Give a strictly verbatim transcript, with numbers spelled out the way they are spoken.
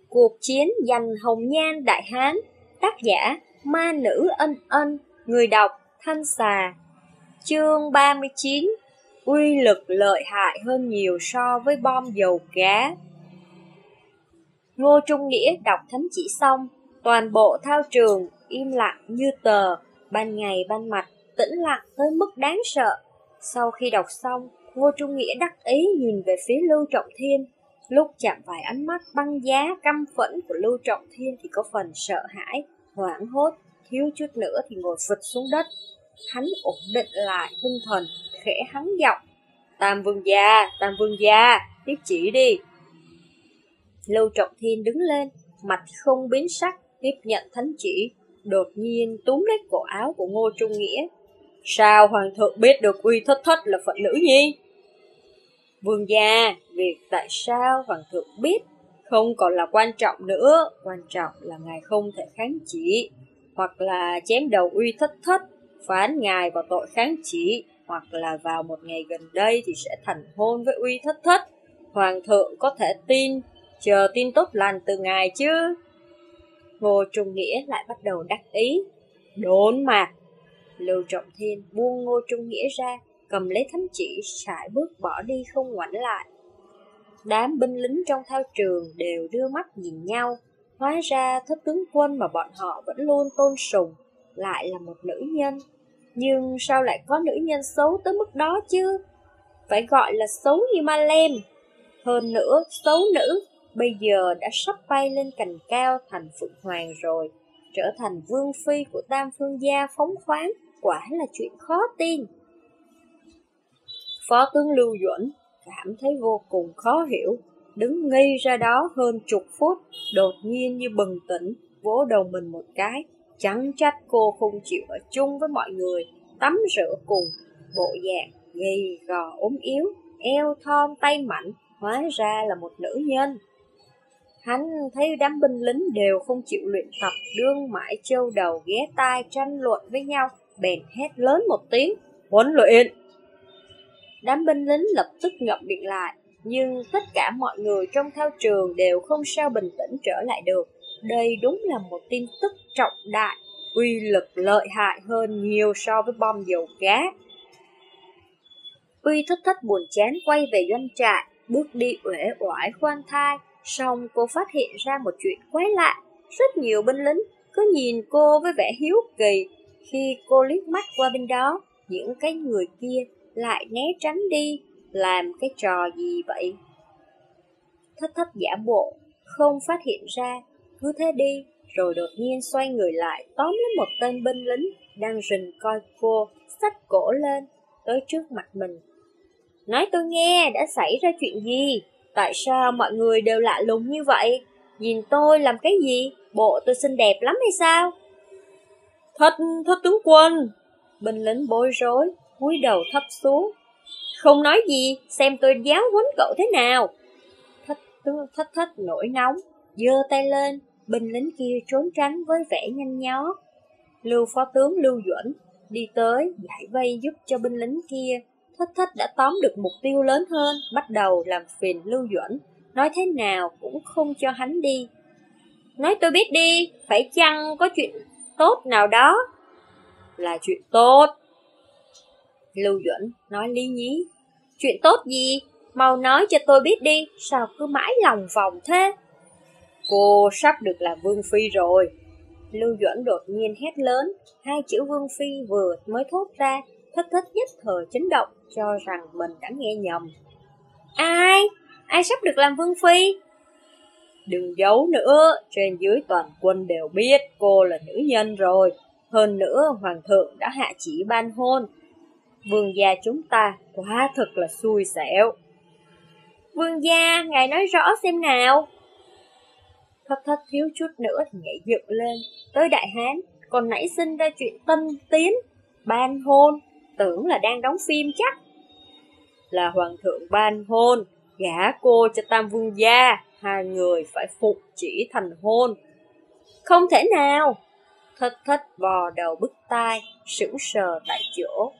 Cuộc chiến giành hồng nhan đại hán. Tác giả Ma Nữ Ân Ân. Người đọc Thanh Xà. Chương ba mươi chín. Uy lực lợi hại hơn nhiều so với bom dầu cá. Ngô Trung Nghĩa đọc thánh chỉ xong, toàn bộ thao trường im lặng như tờ, ban ngày ban mặt, tĩnh lặng tới mức đáng sợ. Sau khi đọc xong, Ngô Trung Nghĩa đắc ý nhìn về phía Lưu Trọng Thiên. Lúc chạm phải ánh mắt băng giá căm phẫn của Lưu Trọng Thiên thì có phần sợ hãi, hoảng hốt, thiếu chút nữa thì ngồi phịch xuống đất. Hắn ổn định lại tinh thần, khẽ hắn giọng: Tam vương gia, Tam vương gia, tiếp chỉ đi. Lưu Trọng Thiên đứng lên, mặt không biến sắc, tiếp nhận thánh chỉ, đột nhiên túm lấy cổ áo của Ngô Trung Nghĩa. Sao hoàng thượng biết được Uy Thất Thất là phận nữ nhi? Vương gia, việc tại sao hoàng thượng biết không còn là quan trọng nữa, quan trọng là ngài không thể kháng chỉ, hoặc là chém đầu Uy Thất Thất, phán ngài vào tội kháng chỉ, hoặc là vào một ngày gần đây thì sẽ thành hôn với Uy Thất Thất. Hoàng thượng có thể tin, chờ tin tốt lành từ ngài chứ. Ngô Trung Nghĩa lại bắt đầu đắc ý. Đốn mặt. Lưu Trọng Thiên buông Ngô Trung Nghĩa ra, cầm lấy thánh chỉ, sải bước bỏ đi không ngoảnh lại. Đám binh lính trong thao trường đều đưa mắt nhìn nhau. Hóa ra Thất tướng quân mà bọn họ vẫn luôn tôn sùng lại là một nữ nhân. Nhưng sao lại có nữ nhân xấu tới mức đó chứ? Phải gọi là xấu như ma lem. Hơn nữa, xấu nữ bây giờ đã sắp bay lên cành cao thành Phượng Hoàng rồi, trở thành vương phi của Tam Phương gia phóng khoáng, quả là chuyện khó tin. Phó tướng Lưu Duẩn cảm thấy vô cùng khó hiểu, đứng ngây ra đó hơn chục phút, đột nhiên như bừng tỉnh, vỗ đầu mình một cái. Chẳng trách cô không chịu ở chung với mọi người, tắm rửa cùng, bộ dạng gầy gò ốm yếu, eo thon tay mạnh, hóa ra là một nữ nhân. Hắn thấy đám binh lính đều không chịu luyện tập, đương mãi châu đầu ghé tai tranh luận với nhau, bèn hét lớn một tiếng: Huấn luyện! Đám binh lính lập tức ngậm miệng lại, nhưng tất cả mọi người trong thao trường đều không sao bình tĩnh trở lại được. Đây đúng là một tin tức trọng đại, uy lực lợi hại hơn nhiều so với bom dầu cá. Uy Thất Thất buồn chán quay về doanh trại, bước đi uể oải khoan thai. Xong cô phát hiện ra một chuyện quái lạ. Rất nhiều binh lính cứ nhìn cô với vẻ hiếu kỳ. Khi cô liếc mắt qua bên đó, những cái người kia lại né tránh đi. Làm cái trò gì vậy? Thất Thất giả bộ không phát hiện ra, cứ thế đi, rồi đột nhiên xoay người lại, tóm lấy một tên binh lính đang rình coi cô, xách cổ lên tới trước mặt mình. Nói tôi nghe, đã xảy ra chuyện gì? Tại sao mọi người đều lạ lùng như vậy? Nhìn tôi làm cái gì? Bộ tôi xinh đẹp lắm hay sao? Thất, thất tướng quân! Binh lính bối rối, cúi đầu thấp xuống. Không nói gì, xem tôi giáo huấn cậu thế nào. Thất, thất thất nổi nóng, giơ tay lên, binh lính kia trốn tránh với vẻ nhanh nhó. Lưu phó tướng Lưu Duẩn đi tới, giải vây giúp cho binh lính kia. Thất Thất đã tóm được mục tiêu lớn hơn, bắt đầu làm phiền Lưu Duẩn, nói thế nào cũng không cho hắn đi. Nói tôi biết đi, phải chăng có chuyện tốt nào đó? Là chuyện tốt. Lưu Duẩn nói lý nhí. Chuyện tốt gì? Mau nói cho tôi biết đi, sao cứ mãi lòng vòng thế? Cô sắp được làm vương phi rồi. Lưu Duẩn đột nhiên hét lớn, hai chữ vương phi vừa mới thốt ra, Thất Thất nhất thời chấn động, cho rằng mình đã nghe nhầm. Ai? Ai sắp được làm vương phi? Đừng giấu nữa, trên dưới toàn quân đều biết cô là nữ nhân rồi. Hơn nữa, hoàng thượng đã hạ chỉ ban hôn. Vương gia chúng ta quá thật là xui xẻo. Vương gia, ngài nói rõ xem nào. Thất Thất thiếu chút nữa thì nhảy dựng lên. Tới Đại Hán, còn nảy sinh ra chuyện tân tiến, ban hôn, tưởng là đang đóng phim chắc. Là hoàng thượng ban hôn, gả cô cho Tam vương gia, hai người phải phục chỉ thành hôn. Không thể nào. Thất Thất vò đầu bứt tai, sững sờ tại chỗ.